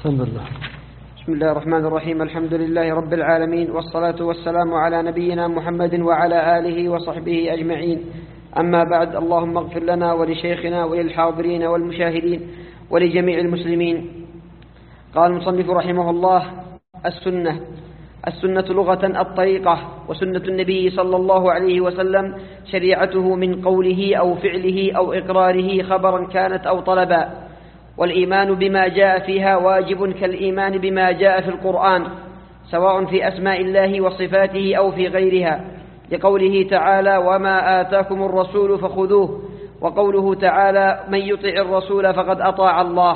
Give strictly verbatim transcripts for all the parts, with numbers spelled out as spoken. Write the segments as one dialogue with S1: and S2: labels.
S1: بسم الله
S2: بسم الله الرحمن الرحيم. الحمد لله رب العالمين، والصلاة والسلام على نبينا محمد وعلى آله وصحبه أجمعين. أما بعد، اللهم اغفر لنا ولشيخنا وللحاضرين والمشاهدين ولجميع المسلمين. قال المصنف رحمه الله: السنة. السنة لغة الطريقة، وسنة النبي صلى الله عليه وسلم شريعته من قوله أو فعله أو إقراره خبرا كانت أو طلبا. والإيمان بما جاء فيها واجب كالإيمان بما جاء في القرآن، سواء في أسماء الله وصفاته أو في غيرها، لقوله تعالى: وما آتاكم الرسول فخذوه، وقوله تعالى: من يطع الرسول فقد أطاع الله.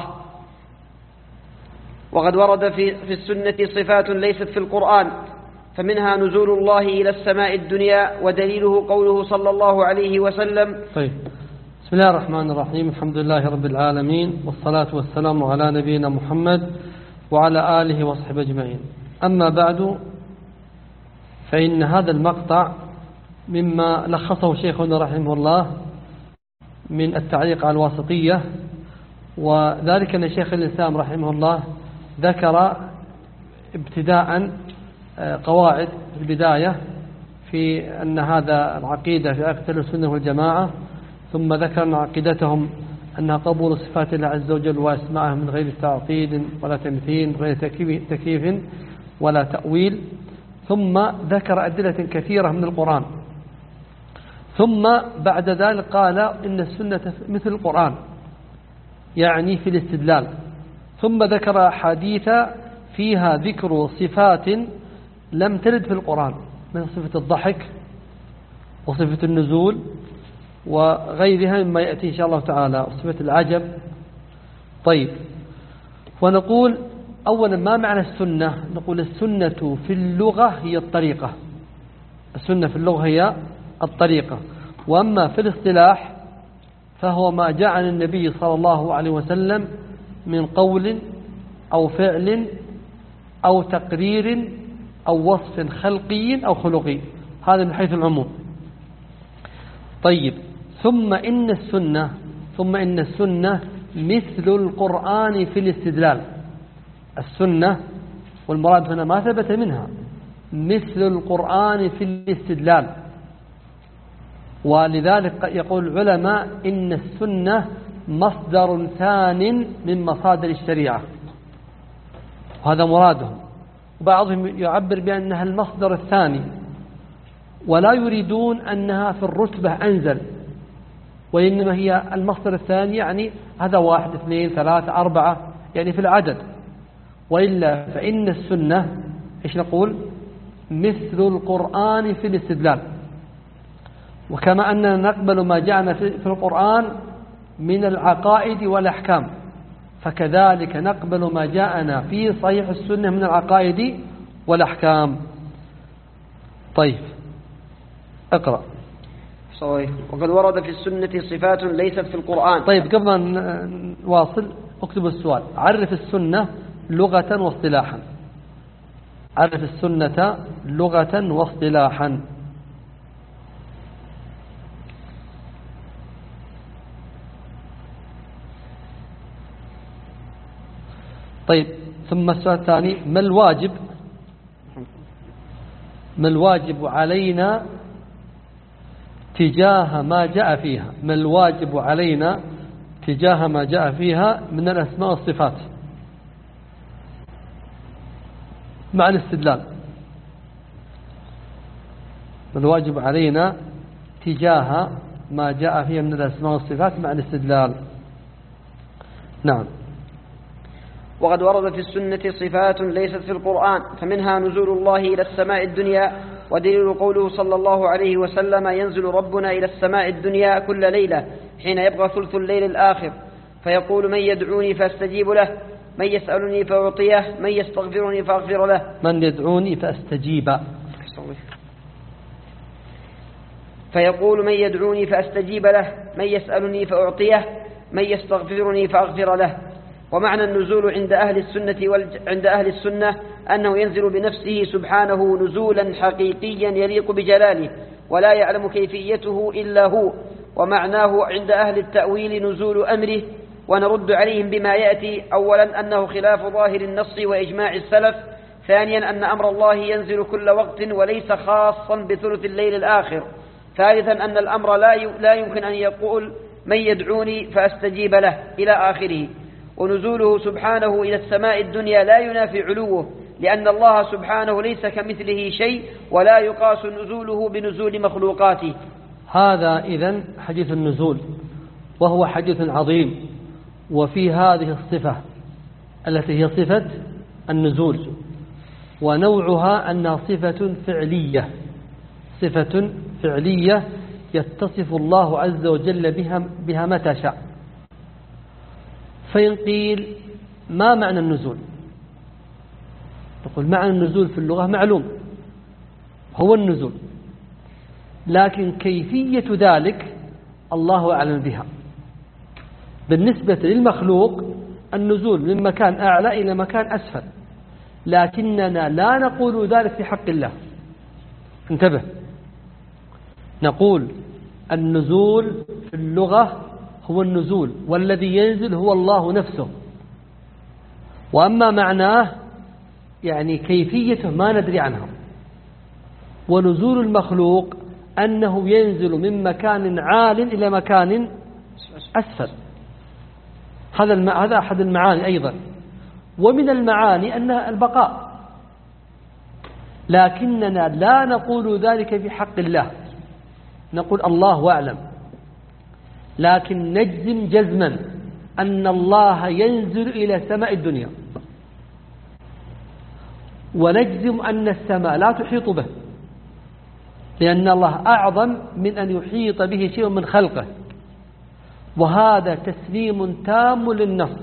S2: وقد ورد في, في السنة صفات ليست في القرآن، فمنها نزول الله إلى السماء الدنيا، ودليله قوله صلى الله عليه وسلم.
S1: طيب، بسم الله الرحمن الرحيم. الحمد لله رب العالمين، والصلاة والسلام على نبينا محمد وعلى آله وصحبه أجمعين. أما بعد، فإن هذا المقطع مما لخصه شيخنا رحمه الله من التعليق على الواسطية، وذلك أن شيخ الإسلام رحمه الله ذكر ابتداء قواعد في البداية في أن هذا العقيدة في عقيدة السنة والجماعة، ثم ذكر أن عقيدتهم أنها قبول صفات الله عز وجل واسمائه من غير تعطيل ولا تمثيل، من غير تكييف ولا تأويل، ثم ذكر أدلة كثيرة من القرآن، ثم بعد ذلك قال إن السنة مثل القرآن، يعني في الاستدلال، ثم ذكر حديث فيها ذكر صفات لم ترد في القرآن، من صفة الضحك وصفة النزول وغيرها مما يأتي إن شاء الله تعالى، صفة العجب. طيب، ونقول أولا ما معنى السنة؟ نقول السنة في اللغة هي الطريقة. السنة في اللغة هي الطريقة، وأما في الاصطلاح فهو ما جاء عن النبي صلى الله عليه وسلم من قول أو فعل أو تقرير أو وصف خلقي أو خلقي، هذا من حيث العموم. طيب، ثم إن السنة ثم إن السنة مثل القرآن في الاستدلال. السنة والمراد هنا ما ثبت منها، مثل القرآن في الاستدلال. ولذلك يقول العلماء إن السنة مصدر ثان من مصادر الشريعة، وهذا مرادهم. وبعضهم يعبر بأنها المصدر الثاني، ولا يريدون أنها في الرتبة أنزل، وإنما هي المصدر الثاني، يعني هذا واحد اثنين ثلاثة أربعة، يعني في العدد. وإلا فإن السنة إيش نقول؟ مثل القرآن في الاستدلال. وكما أننا نقبل ما جاءنا في القرآن من العقائد والأحكام، فكذلك نقبل ما جاءنا في صحيح السنة من العقائد والأحكام. طيب، اقرأ.
S2: صحيح. وقد ورد في السنة صفات ليست في القرآن.
S1: طيب، قبل أن نواصل اكتب السؤال: عرف السنة لغة واصطلاحا. عرف السنة لغة واصطلاحا. طيب، ثم السؤال الثاني: ما الواجب ما الواجب علينا تجاه ما جاء فيها ما الواجب علينا تجاه ما جاء فيها من الأسماء والصفات مع الاستدلال. ما الواجب علينا تجاه ما جاء فيها من الأسماء والصفات مع الاستدلال. نعم.
S2: وقد ورد في السنة صفات ليست في القرآن، فمنها نزول الله إلى السماء الدنيا، ودليل قوله صلى الله عليه وسلم: ينزل ربنا إلى السماء الدنيا كل ليلة حين يبقى ثلث الليل الآخر، فيقول: من يدعوني فاستجيب له، من يسألني فأعطيه، من يستغفرني فأغفر له.
S1: من يدعوني فاستجيب.
S2: فيقول: من يدعوني فاستجيب له، من يسألني فأعطيه، من يستغفرني فأغفر له. ومعنى النزول عند أهل السنة وعند أهل السنة أنه ينزل بنفسه سبحانه نزولا حقيقيا يليق بجلاله، ولا يعلم كيفيته إلا هو. ومعناه عند أهل التأويل نزول أمره ونرد عليهم بما يأتي. أولا أنه خلاف ظاهر النص وإجماع السلف. ثانيا أن أمر الله ينزل كل وقت وليس خاصا بثلث الليل الآخر. ثالثا أن الأمر لا يمكن أن يقول من يدعوني فأستجيب له إلى آخره. ونزوله سبحانه إلى السماء الدنيا لا ينافي علوه، لأن الله سبحانه ليس كمثله شيء، ولا يقاس نزوله بنزول مخلوقاته.
S1: هذا إذن حديث النزول، وهو حديث عظيم، وفي هذه الصفة التي هي صفة النزول، ونوعها أنها صفة فعلية، صفة فعلية يتصف الله عز وجل بها, بها متى شاء. فإن قيل ما معنى النزول؟ نقول معنى النزول في اللغة معلوم، هو النزول، لكن كيفية ذلك الله أعلم بها. بالنسبة للمخلوق النزول من مكان أعلى إلى مكان أسفل، لكننا لا نقول ذلك في حق الله. انتبه، نقول النزول في اللغة هو النزول، والذي ينزل هو الله نفسه، وأما معناه يعني كيفيته ما ندري عنها. ونزول المخلوق أنه ينزل من مكان عال إلى مكان أسفل، هذا هذا أحد المعاني أيضا. ومن المعاني أنها البقاء، لكننا لا نقول ذلك في حق الله، نقول الله أعلم، لكن نجزم جزما أن الله ينزل إلى سماء الدنيا، ونجزم أن السماء لا تحيط به، لأن الله أعظم من أن يحيط به شيء من خلقه، وهذا تسليم تام للنص.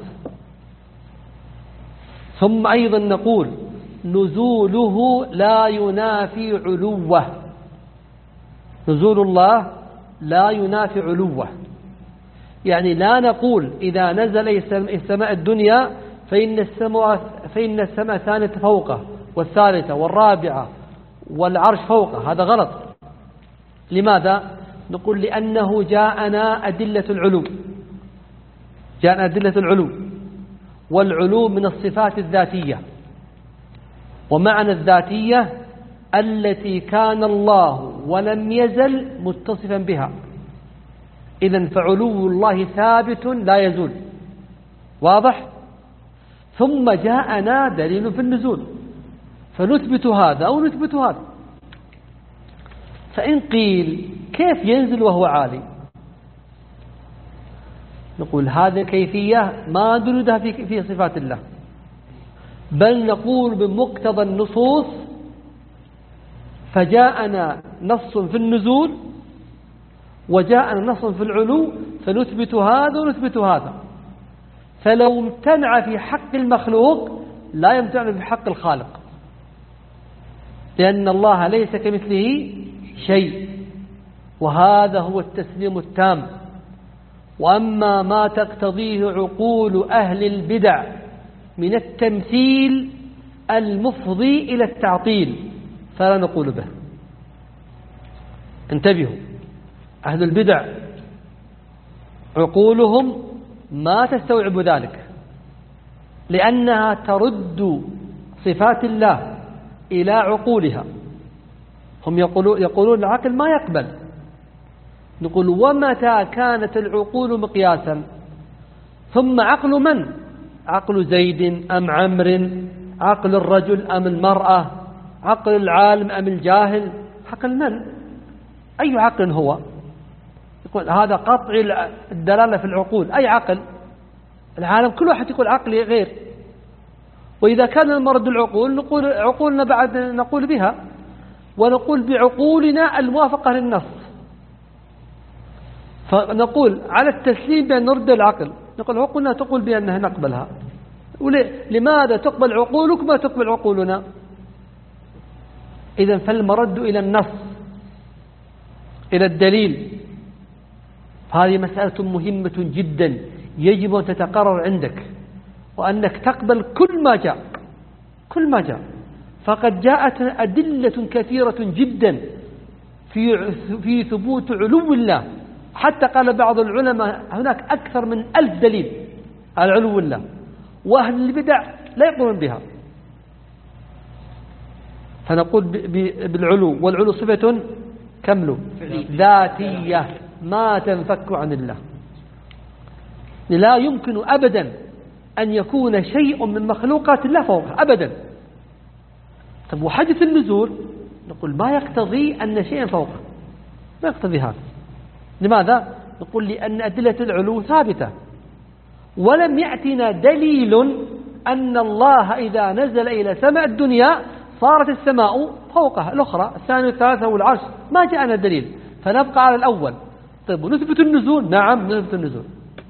S1: ثم أيضا نقول نزوله لا ينافي علوه، نزول الله لا ينافي علوه، يعني لا نقول إذا نزل السماء الدنيا فإن السماء فإن السماء الثانية فوقه والثالثة والرابعة والعرش فوقه، هذا غلط. لماذا؟ نقول لأنه جاءنا أدلة العلو، جاءنا أدلة العلو، والعلو من الصفات الذاتية، ومعنى الذاتية التي كان الله ولم يزل متصفا بها. إذن فعلو الله ثابت لا يزول، واضح؟ ثم جاءنا دليل في النزول، فنثبت هذا أو نثبت هذا. فإن قيل كيف ينزل وهو عالي؟ نقول هذه كيفية ما نردها في في صفات الله، بل نقول بمقتضى النصوص، فجاءنا نص في النزول وجاءنا نص في العلو، فنثبت هذا ونثبت هذا. فلو امتنع في حق المخلوق لا يمتنع في حق الخالق، لأن الله ليس كمثله شيء، وهذا هو التسليم التام. وأما ما تقتضيه عقول أهل البدع من التمثيل المفضي إلى التعطيل فلا نقول به. انتبهوا، أهل البدع عقولهم ما تستوعب ذلك، لأنها ترد صفات الله إلى عقولها. هم يقولون, يقولون العقل ما يقبل. نقول ومتى كانت العقول مقياسا؟ ثم عقل من؟ عقل زيد أم عمرو؟ عقل الرجل أم المرأة؟ عقل العالم أم الجاهل؟ عقل من؟ أي عقل هو؟ يقول هذا قطع الدلالة في العقول. أي عقل؟ العالم كل واحد يقول عقلي غير. وإذا كان المرد العقول نقول عقولنا بعد نقول بها، ونقول بعقولنا الموافقة للنص. فنقول على التسليم بأن نرد العقل، نقول عقولنا تقول بأنها نقبلها. لماذا تقبل عقولك ما تقبل عقولنا؟ إذن فالمرد إلى النص، إلى الدليل. هذه مسألة مهمة جدا يجب أن تتقرر عندك، وأنك تقبل كل ما جاء، كل ما جاء. فقد جاءت أدلة كثيرة جدا في في ثبوت علو الله، حتى قال بعض العلماء هناك أكثر من ألف دليل العلو لله، وأهل البدع لا يقولون بها. فنقول بالعلو، والعلو صفة كمل ذاتية ما تنفك عن الله، لا يمكن أبدا أن يكون شيء من مخلوقات الله فوقه أبدا. طب وحدث النزول نقول ما يقتضي أن شيئا فوقه، ما يقتضي هذا. لماذا؟ نقول لأن أدلة العلو ثابتة، ولم يأتنا دليل أن الله إذا نزل إلى سماء الدنيا صارت السماء فوقها الأخرى، الثانية والثالثة والعرش، ما جاءنا دليل، فنبقى على الأول. طيب ونثبت النزول؟ نعم نثبت النزول.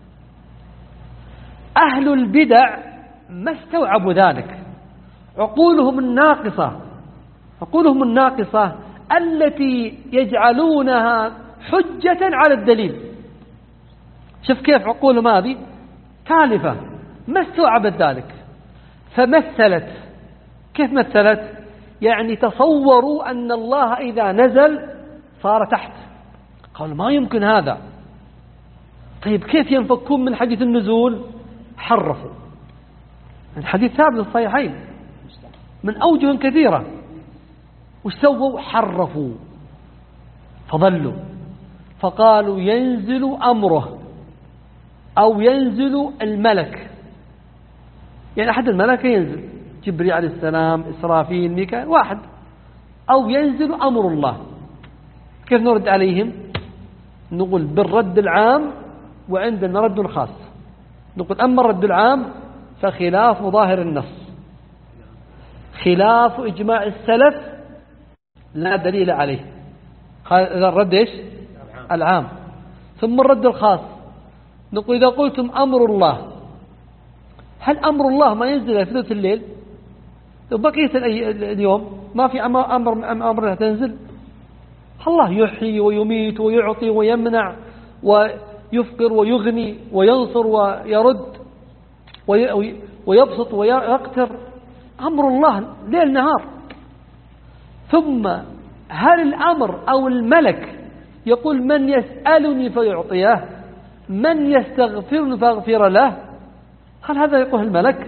S1: أهل البدع ما استوعبوا ذلك، عقولهم الناقصة، عقولهم الناقصة التي يجعلونها حجة على الدليل. شوف كيف عقولهم هذه تالفة، ما استوعبت ذلك، فمثلت. كيف مثلت؟ يعني تصوروا أن الله إذا نزل صار تحت، قالوا ما يمكن هذا. طيب كيف ينفكون من حديث النزول؟ حرفوا الحديث ثابت الصحيحين من أوجه كثيرة، وش سووا؟ حرفوا فضلوا، فقالوا ينزل أمره أو ينزل الملك، يعني أحد الملك ينزل، جبريل عليه السلام، إسرافيل، ميكائيل، واحد، أو ينزل أمر الله. كيف نرد عليهم؟ نقول بالرد العام وعندنا رد خاص. نقول أما الرد العام فخلاف ظاهر النص، خلاف إجماع السلف لا دليل عليه، هذا الرد إيش؟ العام. ثم الرد الخاص، نقول إذا قلتم أمر الله، هل أمر الله ما ينزل في ثلث الليل؟ بقية اليوم ما في أمر أمر تنزل؟ الله يحيي ويميت ويعطي ويمنع ويفقر ويغني وينصر ويرد ويبسط ويقتر، أمر الله ليل نهار. ثم هل الأمر أو الملك يقول من يسألني فيعطيه، من يستغفرني فاغفر له؟ هل هذا يقول الملك؟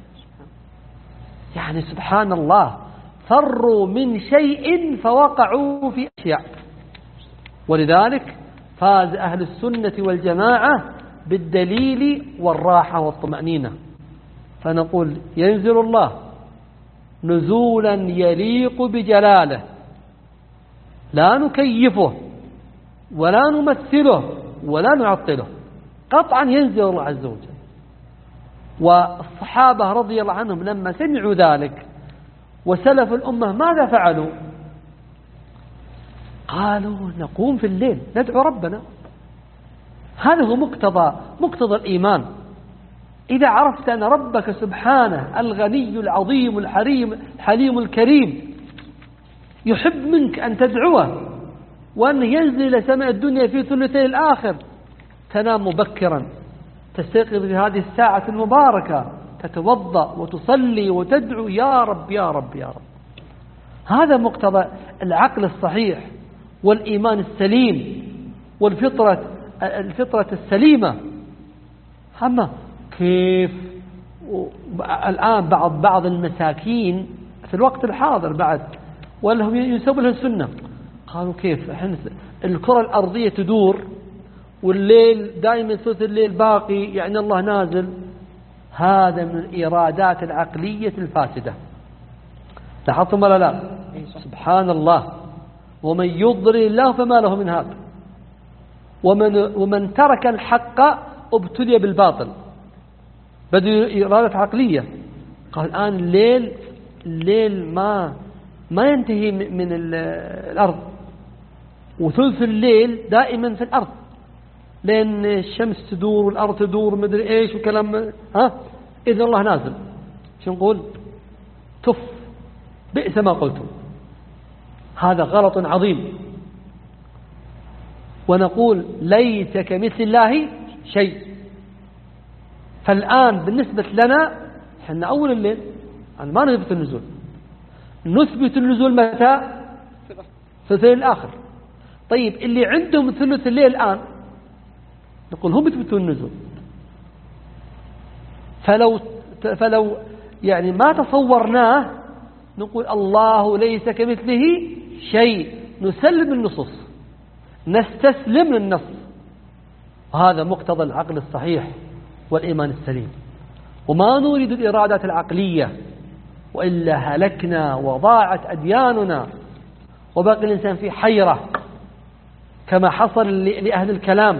S1: يعني سبحان الله، فروا من شيء فوقعوا في أشياء. ولذلك فاز أهل السنة والجماعة بالدليل والراحة والطمأنينة. فنقول ينزل الله نزولا يليق بجلاله، لا نكيفه ولا نمثله ولا نعطله، قطعا ينزل الله عز وجل. والصحابة رضي الله عنهم لما سمعوا ذلك وسلف الأمة ماذا فعلوا؟ قالوا نقوم في الليل ندعو ربنا. هذا هو مقتضى مقتضى الإيمان. إذا عرفت أن ربك سبحانه الغني العظيم الحليم الحليم الكريم يحب منك أن تدعوه، وأن ينزل إلى سماء الدنيا في ثلثي الآخر، تنام مبكرا، تستيقظ في هذه الساعة المباركة، تتوضأ وتصلي وتدعو يا رب يا رب يا رب. هذا مقتضى العقل الصحيح والإيمان السليم والفطرة الفطرة السليمة. أما كيف الآن بعض بعض المساكين في الوقت الحاضر بعد ولا هم ينسبوا لها السنة، قالوا كيف احنا الكرة الأرضية تدور والليل دائما ثلث الليل باقي، يعني الله نازل. هذا من الإيرادات العقلية الفاسدة. لاحظتم ولا لا؟ سبحان الله. ومن يضلل الله فما له من هاد، ومن ومن ترك الحق ابتلي بالباطل. بدأ إرادة عقلية. قال الآن الليل الليل ما ما ينتهي من الأرض، وثلث الليل دائما في الأرض، لأن الشمس تدور والأرض تدور مدري إيش وكلام. ها إذن الله نازل. شو نقول؟ تف بئس ما قلتم. هذا غلط عظيم. ونقول ليس كمثل الله شيء. فالآن بالنسبة لنا احنا أول الليل أنا ما نثبت النزول. نثبت النزول متى؟ في الثلث الآخر. طيب اللي عندهم ثلث الليل الآن نقول هم يثبتون النزول. فلو فلو يعني ما تصورناه نقول الله ليس كمثله شيء، نسلم النصوص، نستسلم للنص، وهذا مقتضى العقل الصحيح والإيمان السليم، وما نريد الإرادات العقلية، وإلا هلكنا وضاعت أدياننا وبقي الإنسان في حيرة كما حصل لأهل الكلام.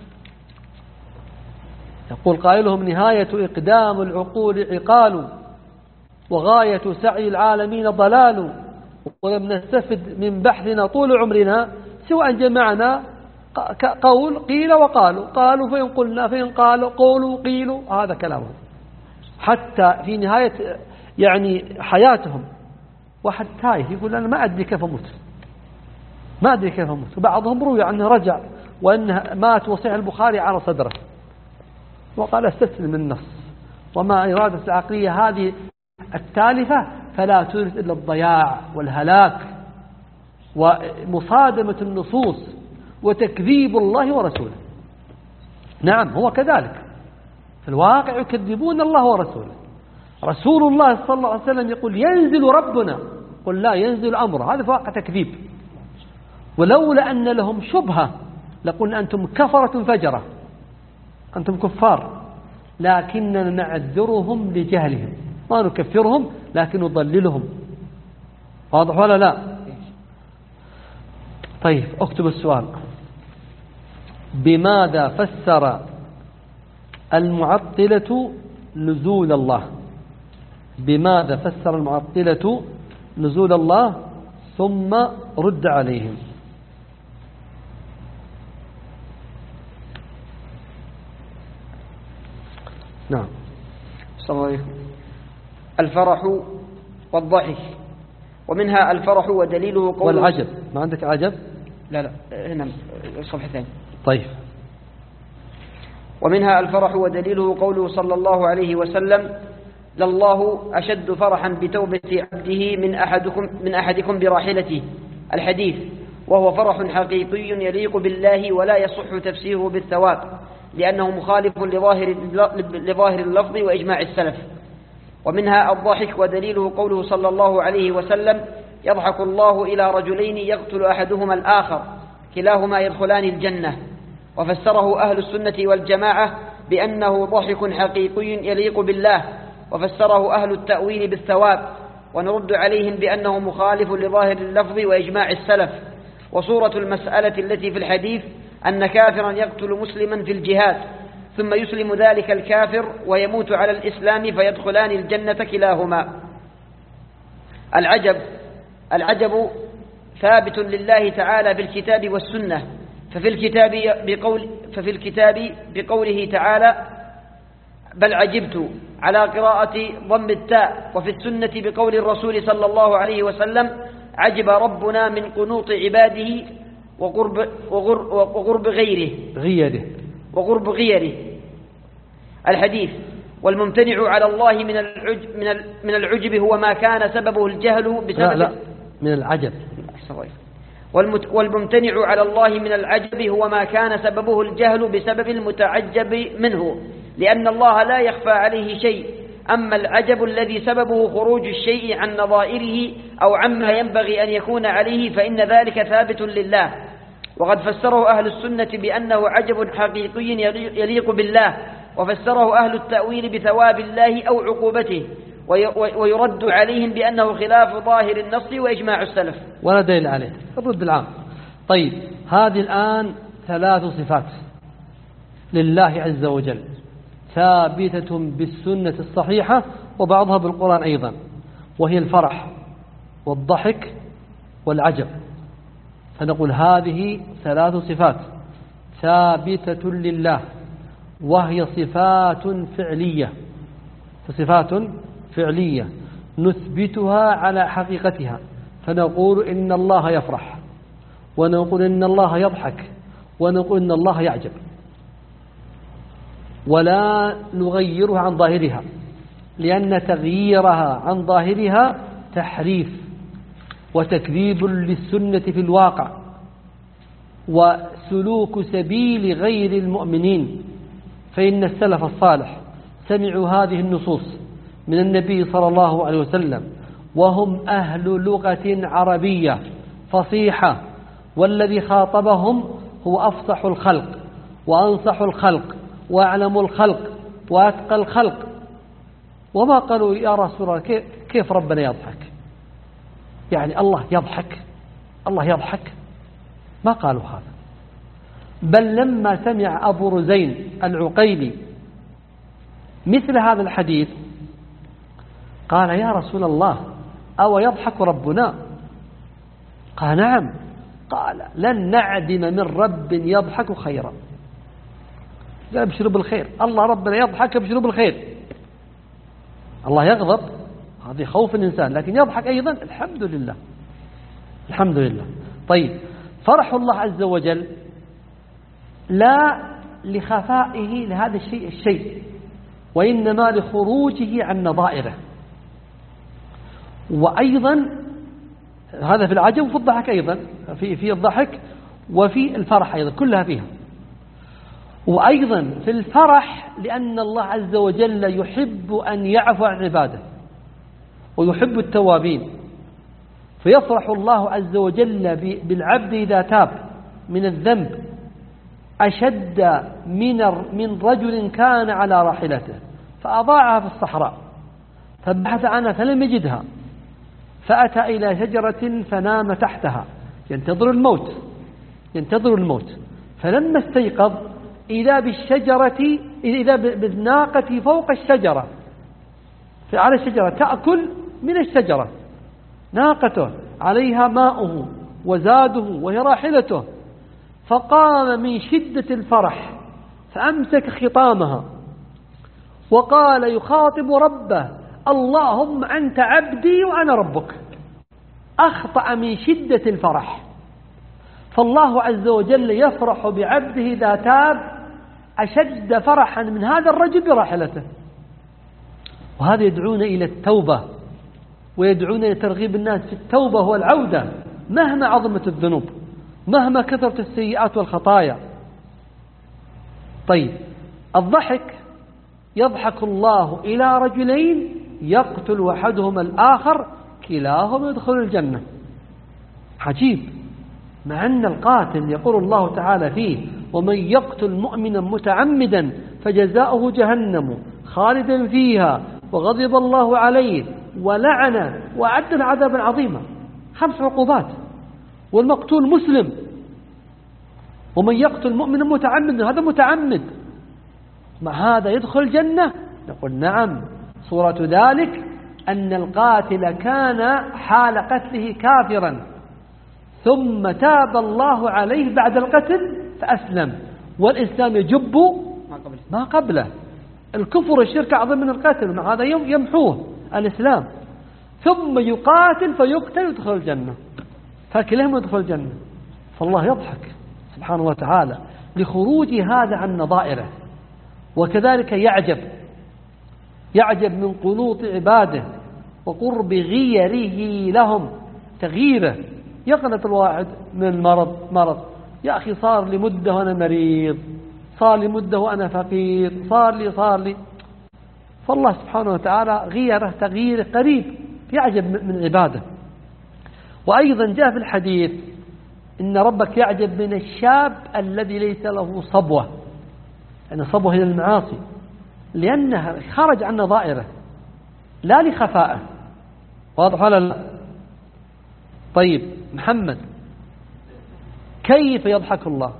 S1: يقول قائلهم: نهاية إقدام العقول عقال، وغاية سعي العالمين ضلال، ولم نستفد من بحثنا طول عمرنا سوى أن جمعنا قول قيل وقالوا، قالوا فإن قلنا فإن قالوا قولوا قيلوا، هذا كلامهم حتى في نهاية يعني حياتهم. واحد تايه يقول أنا ما أدري كيف أموت، ما أدري كيف أموت، وبعضهم روي عنه رجع وأنه مات وصحيح البخاري على صدره، وقال استسلم النص، وما إرادة العقلية هذه التالفة فلا تورث إلا الضياع والهلاك ومصادمة النصوص وتكذيب الله ورسوله. نعم هو كذلك، في الواقع يكذبون الله ورسوله. رسول الله صلى الله عليه وسلم يقول ينزل ربنا، قل لا ينزل أمره، هذا في واقع تكذيب. ولولا أن لهم شبهة لقلنا أنتم كفرة فجرة، أنتم كفار، لكننا نعذرهم لجهلهم، ما نكفرهم لكن نضللهم. واضح ولا لا؟ طيب اكتب السؤال: بماذا فسر المعطلة نزول الله؟ بماذا فسر المعطلة نزول الله؟ ثم رد عليهم. نعم.
S2: السلام عليكم. الفرح والضحك، ومنها الفرح ودليله قوله.
S1: والعجب، ما عندك عجب؟
S2: لا لا هنا الصفحة الثانية.
S1: طيب.
S2: ومنها الفرح ودليله قوله صلى الله عليه وسلم: لله أشد فرحا بتوبة عبده من أحدكم من أحدكم براحلته، الحديث، وهو فرح حقيقي يليق بالله ولا يصح تفسيره بالثواب، لأنه مخالف لظاهر لظاهر اللفظ وإجماع السلف. ومنها الضحك ودليله قوله صلى الله عليه وسلم: يضحك الله إلى رجلين يقتل أحدهما الآخر كلاهما يدخلان الجنة. وفسره أهل السنة والجماعة بأنه ضحك حقيقي يليق بالله، وفسره أهل التأويل بالثواب، ونرد عليهم بأنه مخالف لظاهر اللفظ وإجماع السلف. وصورة المسألة التي في الحديث أن كافرا يقتل مسلما في الجهاد ثم يسلم ذلك الكافر ويموت على الإسلام فيدخلان الجنة كلاهما. العجب العجب ثابت لله تعالى بالكتاب والسنة، ففي الكتاب بقول ففي الكتاب بقوله تعالى: بل عجبت، على قراءة ضم التاء، وفي السنة بقول الرسول صلى الله عليه وسلم: عجب ربنا من قنوط عباده وقرب, وقرب, وقرب غيره
S1: غيره
S2: وقرب غيره. الحديث. والممتنع على الله من العجب, من من العجب هو ما كان سببه الجهل بسبب
S1: لا, لا من العجب.
S2: والممتنع على الله من العجب هو ما كان سببه الجهل بسبب المتعجب منه، لأن الله لا يخفى عليه شيء. أما العجب الذي سببه خروج الشيء عن نظائره أو عما ينبغي أن يكون عليه فإن ذلك ثابت لله. وقد فسره أهل السنة بأنه عجب حقيقي يليق بالله، وفسره أهل التأويل بثواب الله أو عقوبته، ويرد عليهم بأنه خلاف ظاهر النص وإجماع السلف
S1: ولا دليل عليه. الرد العام. طيب هذه الآن ثلاث صفات لله عز وجل ثابتة بالسنة الصحيحة وبعضها بالقرآن أيضا، وهي الفرح والضحك والعجب. فنقول هذه ثلاث صفات ثابتة لله، وهي صفات فعلية، صفات فعلية نثبتها على حقيقتها، فنقول إن الله يفرح، ونقول إن الله يضحك، ونقول إن الله يعجب، ولا نغيرها عن ظاهرها، لأن تغييرها عن ظاهرها تحريف وتكذيب للسنة في الواقع وسلوك سبيل غير المؤمنين. فإن السلف الصالح سمعوا هذه النصوص من النبي صلى الله عليه وسلم وهم أهل لغة عربية فصيحة، والذي خاطبهم هو أفصح الخلق وأنصح الخلق وأعلم الخلق وأتقى الخلق، وما قالوا يا رسول الله كيف ربنا يضحك، يعني الله يضحك الله يضحك، ما قالوا هذا. بل لما سمع أبو رزين العقيلي مثل هذا الحديث قال يا رسول الله أو يضحك ربنا؟ قال نعم. قال لن نعدم من رب يضحك خيرا. قال ابشروا بالخير، الله ربنا يضحك ابشروا بالخير. الله يغضب هذه خوف الإنسان، لكن يضحك أيضا الحمد لله الحمد لله. طيب فرح الله عز وجل لا لخفائه لهذا الشيء الشيء وإنما لخروجه عن نظائره. وأيضا هذا في العجب وفي الضحك أيضا، في في الضحك وفي الفرح أيضا كلها فيها. وأيضا في الفرح لأن الله عز وجل يحب أن يعفو عن عباده ويحب التوابين، فيفرح الله عز وجل بالعبد إذا تاب من الذنب أشد من من رجل كان على راحلته فأضاعها في الصحراء فبحث عنها فلم يجدها فأتى إلى شجرة فنام تحتها ينتظر الموت ينتظر الموت فلما استيقظ إذا بالشجرة إذا بالناقة فوق الشجرة على الشجرة تأكل من الشجرة، ناقته عليها ماؤه وزاده وهي راحلته، فقام من شدة الفرح فأمسك خطامها وقال يخاطب ربه اللهم أنت عبدي وأنا ربك. أخطأ من شدة الفرح. فالله عز وجل يفرح بعبده إذا تاب أشد فرحا من هذا الرجل براحلته. وهذا يدعون إلى التوبة ويدعون إلى ترغيب الناس في التوبة والعودة مهما عظمت الذنوب مهما كثرت السيئات والخطايا. طيب الضحك يضحك الله إلى رجلين يقتل أحدهما الآخر كلاهما يدخل الجنة. عجيب، مع أن القاتل يقول الله تعالى فيه ومن يقتل مؤمنا متعمدا فجزاؤه جهنم خالدا فيها وغضب الله عليه ولعنه وأعد له عذابا عظيما، خمس عقوبات، والمقتول مسلم. ومن يقتل مؤمنا متعمدا هذا متعمد، مع هذا يدخل الجنة؟ نقول نعم. صورة ذلك أن القاتل كان حال قتله كافرا ثم تاب الله عليه بعد القتل فأسلم، والإسلام يجب ما قبله. الكفر والشرك أعظم من القتل، مع هذا يمحوه الإسلام، ثم يقاتل فيقتل يدخل الجنة، فكلهم يدخل الجنة. فالله يضحك سبحانه وتعالى لخروج هذا عن نظائره. وكذلك يعجب يعجب من قنوط عباده وقرب غيره لهم، تغييره. يقنط الواحد من المرض مرض، يا أخي صار لي مدة وأنا مريض، صار لي مدة وأنا فقير، صار لي صار لي فالله سبحانه وتعالى غيره تغيير قريب، يعجب من عباده. وأيضا جاء في الحديث إن ربك يعجب من الشاب الذي ليس له صبوة، يعني صبوة إلى المعاصي، لأنها خرج عن نظائره لا لخفائه. واضح ولا لا؟ طيب محمد، كيف يضحك الله؟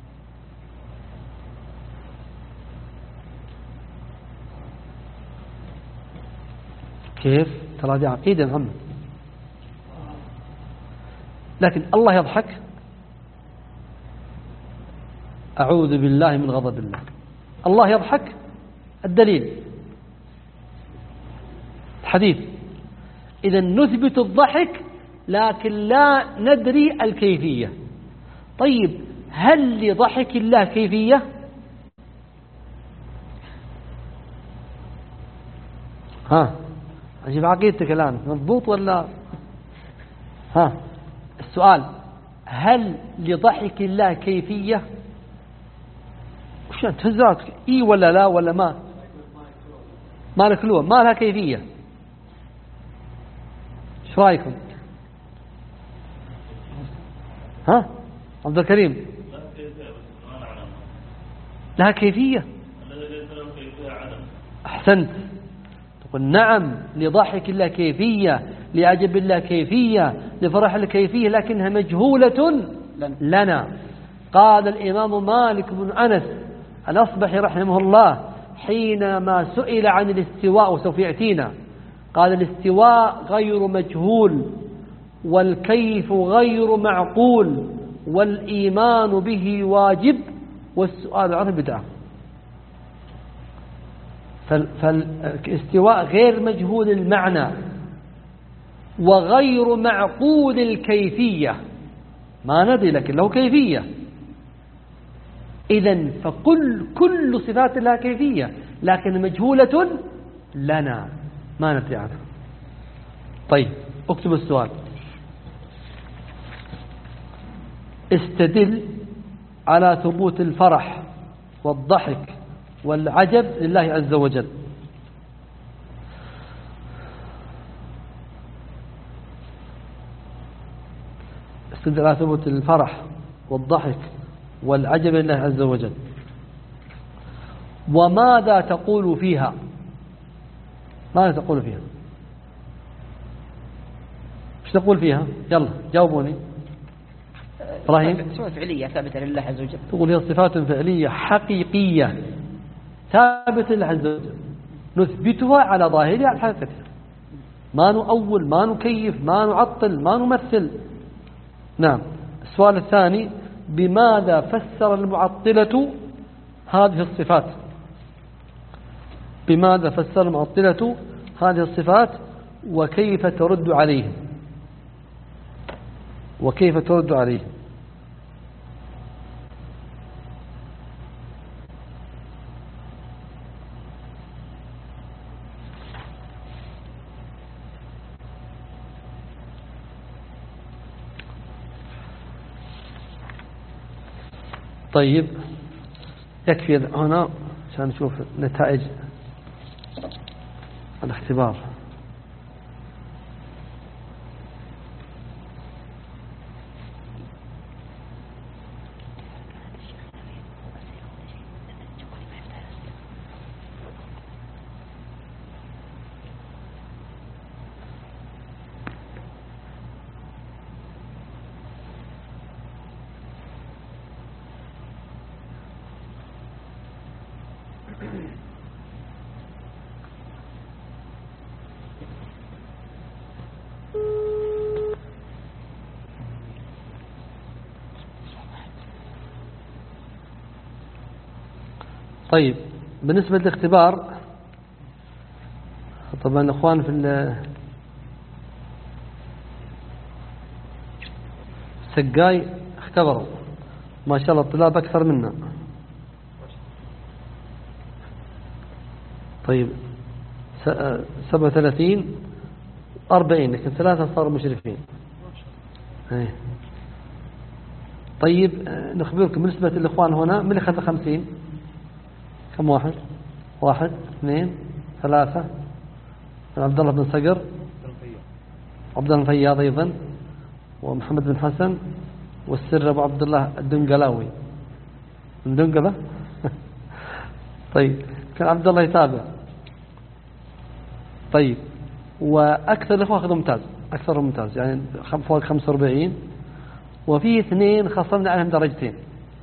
S1: كيف؟ ترى دي عقيدة محمد. لكن الله يضحك، أعوذ بالله من غضب الله. الله يضحك، الدليل الحديث. إذا نثبت الضحك لكن لا ندري الكيفية. طيب هل لضحك الله كيفية؟ ها أجيب عقيدتك الآن مضبوط ولا ها؟ السؤال هل لضحك الله كيفية؟ وش أنت هزراتك إي ولا لا ولا ما؟ ما لك لغة، ما لها كيفية. ايش رايكم؟ ها عبد الكريم؟ لها كيفية. أحسنت، تقول نعم، لضحك الله كيفية، لعجب الله كيفية، لفرح الله كيفية، لكنها مجهولة لنا. قال الإمام مالك بن أنس الأصبحي رحمه الله حينما سئل عن الاستواء، وسوف يأتينا، قال الاستواء غير مجهول، والكيف غير معقول، والإيمان به واجب، والسؤال عنه بدعة. فالاستواء غير مجهول المعنى وغير معقول الكيفية، ما ندري لكن له كيفية. إذن فكل كل صفات لها كيفية، لكن مجهولة لنا ما ندري عنها. طيب اكتب السؤال. استدل على ثبوت الفرح والضحك والعجب لله عز وجل. استدل على ثبوت الفرح والضحك والعجب لله عز وجل. وماذا تقول فيها؟ ماذا تقول فيها؟ ايش تقول فيها؟ يلا جاوبوني. إبراهيم.
S2: صفات فعلية ثابتة لله عز وجل.
S1: تقول هي صفات فعلية حقيقية ثابتة لله عز وجل، نثبتها على ظاهرها على حقيقتها، ما نؤول، ما نكيف، ما نعطل، ما نمثل. نعم. السؤال الثاني: بماذا فسر المعطلة هذه الصفات؟ بماذا فسر المعطلة هذه الصفات وكيف ترد عليهم؟ وكيف ترد عليهم؟ طيب يكفي هنا عشان نشوف نتائج الاختبار. طيب بالنسبة للاختبار، طبعا الأخوان في السقاي اختبروا ما شاء الله الطلاب أكثر منا. طيب سبعة وثلاثين أربعين، لكن ثلاثة صاروا مشرفين. طيب نخبركم بالنسبة للإخوان هنا، من اللي أخذ خمسين؟ كم واحد؟ واحد اثنين ثلاثة. عبد الله بن صقر، عبد الله الفياض أيضا، ومحمد بن حسن، والسر أبو عبد الله الدنقلاوي من دنقلة. طيب كان عبد الله يتابع. طيب وأكثر الأخوة أخذوا ممتاز، أكثر ممتاز يعني فوق خمسة وأربعين، وفي اثنين خصمنا عليهم درجتين.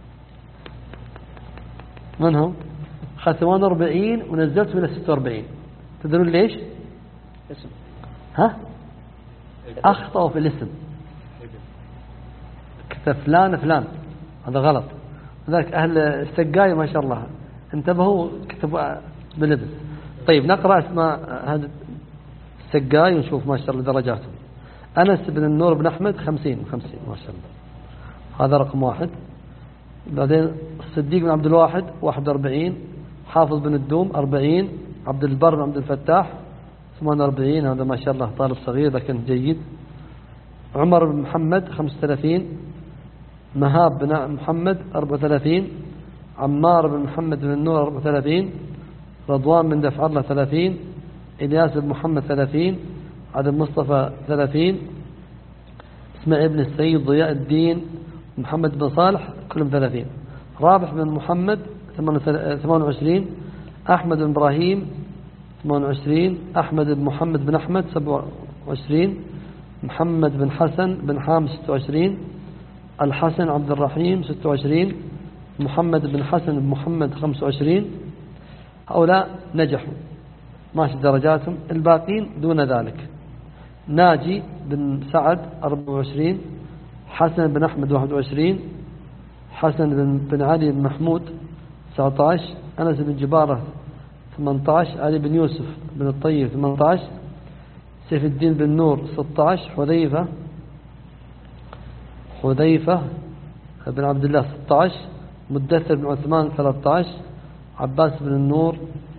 S1: من هم؟ أخذت ثمانية وأربعين ونزلت من ستة وأربعين. تدرون ليش؟ اسم. ها؟ أخطأوا في الاسم، كتب فلان فلان، هذا غلط. لذلك أهل السقاية ما شاء الله انتبهوا كتبوا بلبس. طيب نقرأ اسماء هذا السقاي ونشوف ما شاء الله درجاتهم. أنس بن النور بن أحمد خمسين خمسين ما شاء الله، هذا رقم واحد. بعدين الصديق بن عبد الواحد واحد وأربعين، حافظ بن الدوم أربعين، عبد البر بن عبد الفتاح ثمانية وأربعين، هذا ما شاء الله طالب صغير لكن جيد. عمر بن محمد خمسة وثلاثين، مهاب بن محمد أربعة وثلاثين، عمار بن محمد بن النور أربعة وثلاثين، رضوان بن دفع الله ثلاثين، إلياس بن محمد ثلاثين، عبد المصطفى ثلاثين، إسماعيل بن السيد، ضياء الدين، محمد بن صالح كلهم ثلاثين، رابح بن محمد ثمان وعشرين، أحمد بن إبراهيم ثمان وعشرين، أحمد بن محمد بن أحمد سبع وعشرين، محمد بن حسن بن حامد ستة وعشرين، الحسن عبد الرحيم ستة وعشرين، محمد بن حسن بن محمد خمسة وعشرين. هؤلاء نجحوا ماشي درجاتهم. الباقين دون ذلك: ناجي بن سعد أربعة وعشرين، حسن بن أحمد واحد وعشرين، حسن بن, بن علي بن محمود تسعة عشر، أنس بن جبارة ثمانية عشر، علي بن يوسف بن الطيب ثمانية عشر، سيف الدين بن نور ستة عشر، حذيفة حذيفة بن عبد الله ستة عشر، مدثر بن عثمان ثلاثة عشر، عباس بن النور،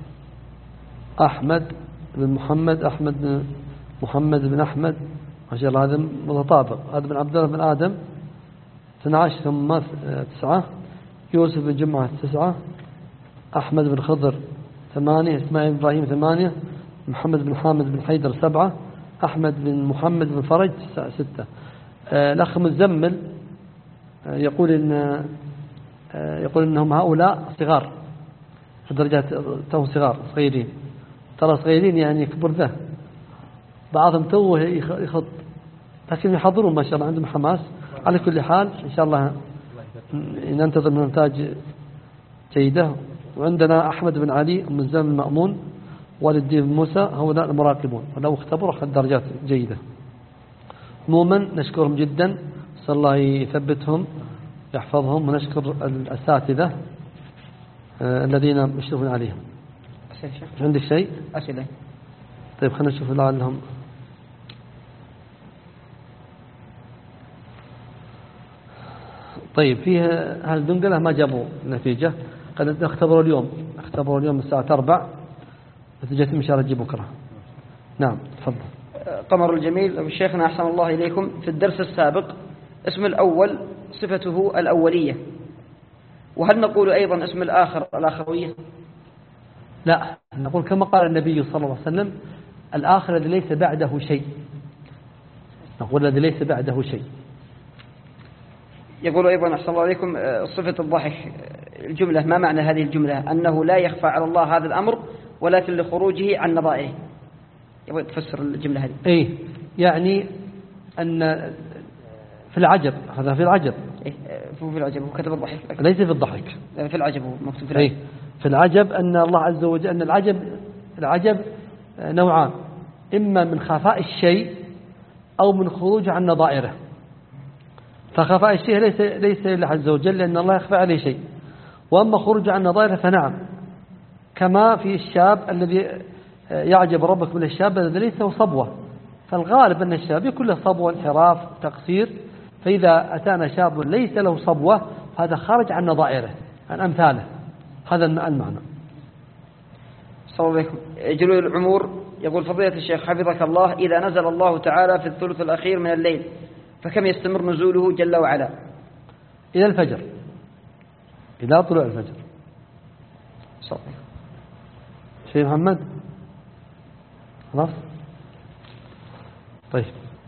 S1: أحمد بن محمد أحمد بن محمد بن أحمد ما شاء الله هذا متطابق، هذا بن عبد الله بن آدم اثني عشر ثم تسعة، يوسف بن جمعة تسعة، أحمد بن خضر ثمانية، إسماعيل بن إبراهيم ثمانية، محمد بن حامد بن حيدر سبعة، أحمد بن محمد بن فرج ستة. الأخ مزمل يقول إن يقول إنهم هؤلاء صغار في درجات تو صغار صغيرين، ترى صغيرين يعني كبر ذا، بعضهم توه يخط لكن يحضرون ما شاء الله عندهم حماس. على كل حال إن شاء الله ننتظر نتائج جيدة. وعندنا أحمد بن علي ومزام المأمون والد الدين بن موسى، هؤلاء المراقبون ولو اختبروا أخذ درجات جيدة. عموما نشكرهم جدا، صلى الله يثبتهم يحفظهم، ونشكر الأساتذة الذين يشرفون عليهم. عندك شيء؟
S2: أسئلة.
S1: طيب خلينا نشوف لعلهم. طيب فيه هل دنقلة ما جابوا نتيجة، قد اختبروا اليوم اختبروا اليوم الساعة أربع، نتيجة إن شاء الله تجي بكرة. نعم تفضل.
S2: قمر الجميل شيخنا أحسن الله إليكم، في الدرس السابق اسم الأول صفته الأولية، وهل نقول أيضا اسم الآخر الآخروية؟
S1: لا، نقول كما قال النبي صلى الله عليه وسلم: الآخر الذي ليس بعده شيء، نقول الذي ليس بعده شيء.
S2: يقول أيضا أحسن الله عليكم صفة الضحك، الجملة ما معنى هذه الجملة؟ أنه لا يخفى على الله هذا الأمر ولكن لخروجه عن نظائره. يبغى تفسر الجملة هذه.
S1: إيه يعني أن في العجب، هذا في العجب.
S2: إيه في العجب وكتب الضحك
S1: ليس في الضحك،
S2: في العجب مكتوب في العجب.
S1: إيه في العجب أن الله عز وجل أن العجب العجب نوعان: إما من خفاء الشيء أو من خروج عن نظائره. فخفاء الشيء ليس ليس لله عز وجل لأن الله يخفى عليه شيء، وأما خروج عن نظائره فنعم، كما في الشاب الذي يعجب ربك من الشاب الذي ليس له صبوة، فالغالب أن الشاب يكون له صبوة انحراف تقصير، فإذا أتانا شاب ليس له صبوة هذا خارج عن نظائره عن أمثاله، هذا المعنى.
S2: صلى الله عليكم. جلول العمور يقول: فضيلة الشيخ حفظك الله، إذا نزل الله تعالى في الثلث الأخير من الليل فكم يستمر نزوله جل وعلا؟
S1: إلى الفجر، إلى طلوع الفجر.
S2: صلى الله عليه وسلم.
S1: شيخ محمد خلاص. طيب